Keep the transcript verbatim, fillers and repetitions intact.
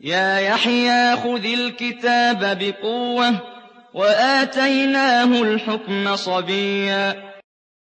يَا يَحْيَىٰ خُذِ الْكِتَابَ بِقُوَّةٍ ۖ وَآتَيْنَاهُ الْحُكْمَ صَبِيًّا